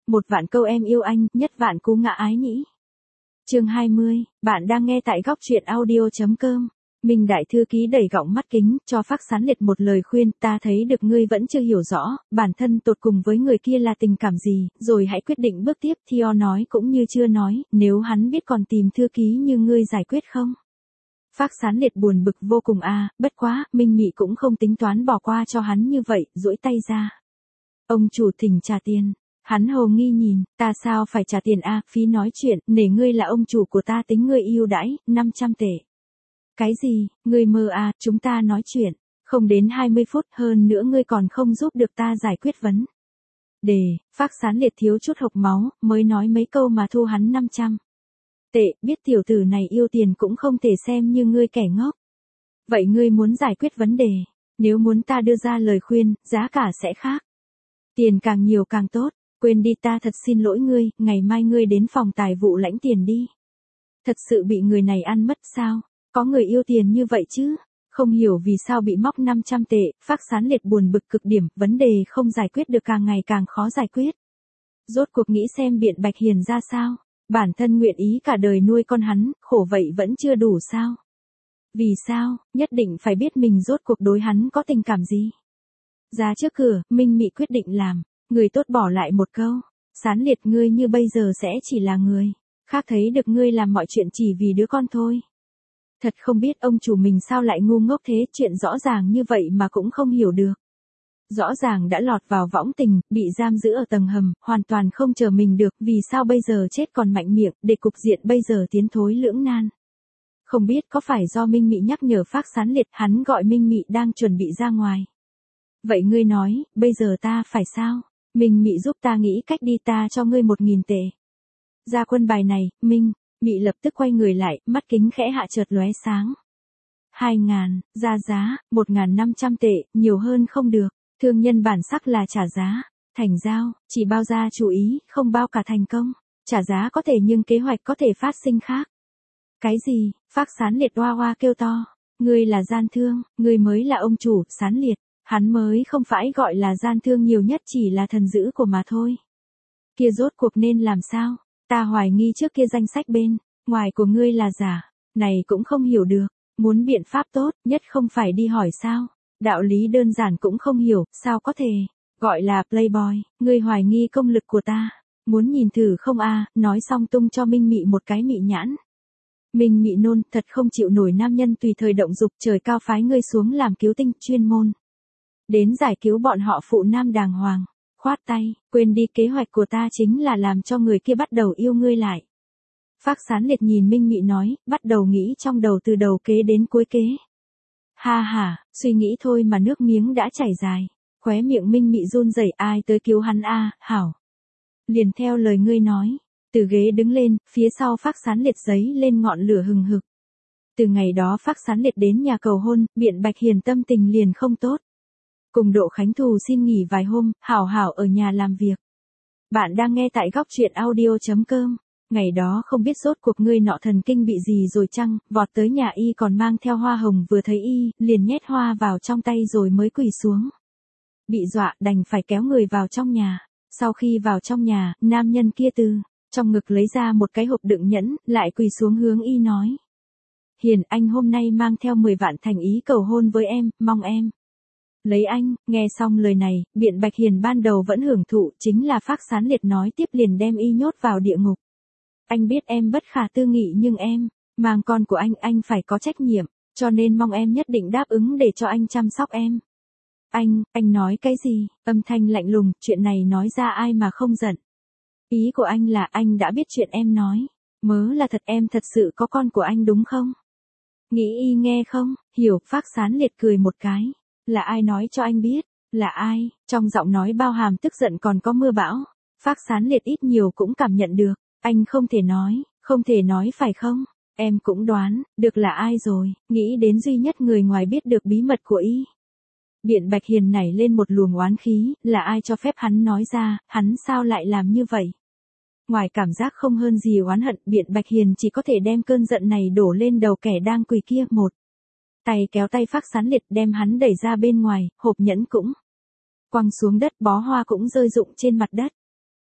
Một vạn câu em yêu anh, nhất vạn cú ngã ái nhĩ. Chương 20, bạn đang nghe tại góc truyện audio.com. Minh đại thư ký đẩy gọng mắt kính, cho Phác Sán Liệt một lời khuyên, ta thấy được ngươi vẫn chưa hiểu rõ, bản thân tột cùng với người kia là tình cảm gì, rồi hãy quyết định bước tiếp. Theo nói cũng như chưa nói, nếu hắn biết còn tìm thư ký như ngươi giải quyết không? Phác Sán Liệt buồn bực vô cùng bất quá, Minh Mị cũng không tính toán bỏ qua cho hắn như vậy, duỗi tay ra. Ông chủ thỉnh trả tiền. Hắn hồ nghi nhìn, ta sao phải trả tiền phí nói chuyện, nể ngươi là ông chủ của ta tính ngươi ưu đãi, 500 tệ. Cái gì, ngươi mơ chúng ta nói chuyện, không đến 20 phút, hơn nữa ngươi còn không giúp được ta giải quyết vấn đề. Phác Sán Liệt thiếu chút hộc máu, mới nói mấy câu mà thu hắn 500 tệ, biết tiểu tử này yêu tiền cũng không thể xem như ngươi kẻ ngốc. Vậy ngươi muốn giải quyết vấn đề, nếu muốn ta đưa ra lời khuyên, giá cả sẽ khác. Tiền càng nhiều càng tốt. Quên đi, ta thật xin lỗi ngươi, ngày mai ngươi đến phòng tài vụ lãnh tiền đi. Thật sự bị người này ăn mất sao? Có người yêu tiền như vậy chứ? Không hiểu vì sao bị móc 500 tệ, Phác Sán Liệt buồn bực cực điểm, vấn đề không giải quyết được càng ngày càng khó giải quyết. Rốt cuộc nghĩ xem Biện Bạch Hiền ra sao? Bản thân nguyện ý cả đời nuôi con hắn, khổ vậy vẫn chưa đủ sao? Vì sao, nhất định phải biết mình rốt cuộc đối hắn có tình cảm gì? Ra trước cửa, Minh Mị quyết định làm. Người tốt bỏ lại một câu, Sán Liệt ngươi như bây giờ sẽ chỉ là người khác thấy được ngươi làm mọi chuyện chỉ vì đứa con thôi. Thật không biết ông chủ mình sao lại ngu ngốc thế, chuyện rõ ràng như vậy mà cũng không hiểu được. Rõ ràng đã lọt vào võng tình, bị giam giữ ở tầng hầm, hoàn toàn không chờ mình được, vì sao bây giờ chết còn mạnh miệng, để cục diện bây giờ tiến thối lưỡng nan. Không biết có phải do Minh Mị nhắc nhở Phác Sán Liệt, hắn gọi Minh Mị đang chuẩn bị ra ngoài. Vậy ngươi nói, bây giờ ta phải sao? Minh Mị giúp ta nghĩ cách đi, ta cho ngươi 1.000 tệ. Ra quân bài này, Minh Mị lập tức quay người lại, mắt kính khẽ hạ chợt lóe sáng. 2.000, ra giá, 1.500 tệ, nhiều hơn không được. Thương nhân bản sắc là trả giá. Thành giao, chỉ bao gia chú ý, không bao cả thành công. Trả giá có thể nhưng kế hoạch có thể phát sinh khác. Cái gì? Phác Sán Liệt oa oa kêu to. Ngươi là gian thương, ngươi mới là ông chủ, Sán Liệt. Hắn mới không phải gọi là gian thương, nhiều nhất chỉ là thần dữ của mà thôi. Kia rốt cuộc nên làm sao? Ta hoài nghi trước kia danh sách bên ngoài của ngươi là giả. Này cũng không hiểu được. Muốn biện pháp tốt nhất không phải đi hỏi sao? Đạo lý đơn giản cũng không hiểu, sao có thể gọi là playboy? Ngươi hoài nghi công lực của ta. Muốn nhìn thử không nói xong tung cho Minh Mị một cái mị nhãn. Minh Mị nôn, thật không chịu nổi nam nhân tùy thời động dục, trời cao phái ngươi xuống làm cứu tinh chuyên môn. Đến giải cứu bọn họ phụ nam đàng hoàng. Khoát tay, quên đi, kế hoạch của ta chính là làm cho người kia bắt đầu yêu ngươi lại. Phác Sán Liệt nhìn Minh Mị nói, bắt đầu nghĩ trong đầu từ đầu kế đến cuối kế. Ha ha, suy nghĩ thôi mà nước miếng đã chảy dài. Khóe miệng Minh Mị run rẩy, ai tới cứu hắn hảo. Liền theo lời ngươi nói. Từ ghế đứng lên, phía sau Phác Sán Liệt giấy lên ngọn lửa hừng hực. Từ ngày đó Phác Sán Liệt đến nhà cầu hôn, Biện Bạch Hiền tâm tình liền không tốt. Cùng Độ Khánh Thù xin nghỉ vài hôm, hảo hảo ở nhà làm việc. Bạn đang nghe tại góc truyện audio.com. Ngày đó không biết rốt cuộc ngươi nọ thần kinh bị gì rồi chăng, vọt tới nhà y còn mang theo hoa hồng, vừa thấy y, liền nhét hoa vào trong tay rồi mới quỳ xuống. Bị dọa đành phải kéo người vào trong nhà. Sau khi vào trong nhà, nam nhân kia từ trong ngực lấy ra một cái hộp đựng nhẫn, lại quỳ xuống hướng y nói. Hiền, anh hôm nay mang theo 10 vạn thành ý cầu hôn với em, mong em lấy anh. Nghe xong lời này, Biện Bạch Hiền ban đầu vẫn hưởng thụ, chính là Phác Sán Liệt nói tiếp liền đem y nhốt vào địa ngục. Anh biết em bất khả tư nghị nhưng em mang con của anh phải có trách nhiệm, cho nên mong em nhất định đáp ứng để cho anh chăm sóc em. Anh nói cái gì? Âm thanh lạnh lùng, chuyện này nói ra ai mà không giận. Ý của anh là anh đã biết chuyện em nói. Mớ là thật, em thật sự có con của anh đúng không? Nghĩ y nghe không? Hiểu. Phác Sán Liệt cười một cái. Là ai nói cho anh biết? Là ai? Trong giọng nói bao hàm tức giận còn có mưa bão. Phác Sán Liệt ít nhiều cũng cảm nhận được. Anh không thể nói phải không? Em cũng đoán được là ai rồi, nghĩ đến duy nhất người ngoài biết được bí mật của y. Biện Bạch Hiền nảy lên một luồng oán khí, là ai cho phép hắn nói ra, hắn sao lại làm như vậy? Ngoài cảm giác không hơn gì oán hận, Biện Bạch Hiền chỉ có thể đem cơn giận này đổ lên đầu kẻ đang quỳ kia. Một tay kéo tay Phác Sán Liệt đem hắn đẩy ra bên ngoài, hộp nhẫn cũng quăng xuống đất, bó hoa cũng rơi rụng trên mặt đất.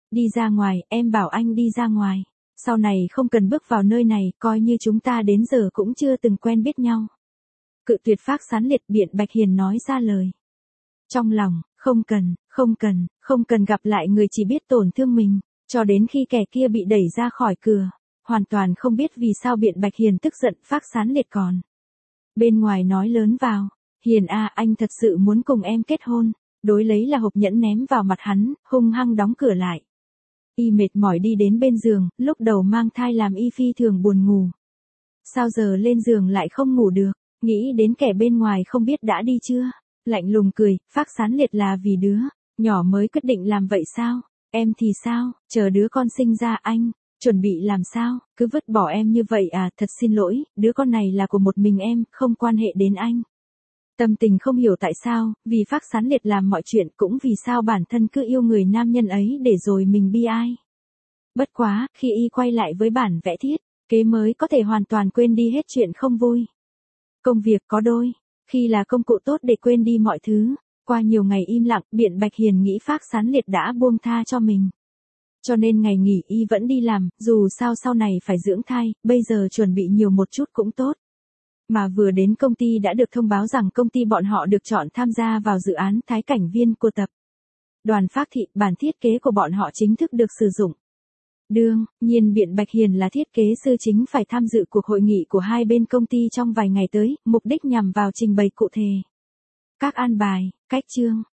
Đi ra ngoài, em bảo anh đi ra ngoài. Sau này không cần bước vào nơi này, coi như chúng ta đến giờ cũng chưa từng quen biết nhau. Cự tuyệt Phác Sán Liệt, Biện Bạch Hiền nói ra lời. Trong lòng, không cần gặp lại người chỉ biết tổn thương mình, cho đến khi kẻ kia bị đẩy ra khỏi cửa. Hoàn toàn không biết vì sao Biện Bạch Hiền tức giận, Phác Sán Liệt còn bên ngoài nói lớn vào. Hiền à, anh thật sự muốn cùng em kết hôn. Đối lấy là hộp nhẫn ném vào mặt hắn, hung hăng đóng cửa lại. Y mệt mỏi đi đến bên giường, lúc đầu mang thai làm Y phi thường buồn ngủ. Sao giờ lên giường lại không ngủ được, nghĩ đến kẻ bên ngoài không biết đã đi chưa. Lạnh lùng cười, Phác Sán Liệt là vì đứa nhỏ mới quyết định làm vậy sao? Em thì sao, chờ đứa con sinh ra anh chuẩn bị làm sao, cứ vứt bỏ em như vậy à? Thật xin lỗi, đứa con này là của một mình em, không quan hệ đến anh. Tâm tình không hiểu tại sao, vì Phác Sán Liệt làm mọi chuyện, cũng vì sao bản thân cứ yêu người nam nhân ấy để rồi mình bi ai. Bất quá, khi y quay lại với bản vẽ thiết kế mới có thể hoàn toàn quên đi hết chuyện không vui. Công việc có đôi khi là công cụ tốt để quên đi mọi thứ. Qua nhiều ngày im lặng, Biện Bạch Hiền nghĩ Phác Sán Liệt đã buông tha cho mình. Cho nên ngày nghỉ y vẫn đi làm, dù sao sau này phải dưỡng thai, bây giờ chuẩn bị nhiều một chút cũng tốt. Mà vừa đến công ty đã được thông báo rằng công ty bọn họ được chọn tham gia vào dự án Thái Cảnh Viên của tập đoàn Phác Thị, bản thiết kế của bọn họ chính thức được sử dụng. Đương nhiên Biện Bạch Hiền là thiết kế sư chính phải tham dự cuộc hội nghị của hai bên công ty trong vài ngày tới, mục đích nhằm vào trình bày cụ thể các an bài, cách chương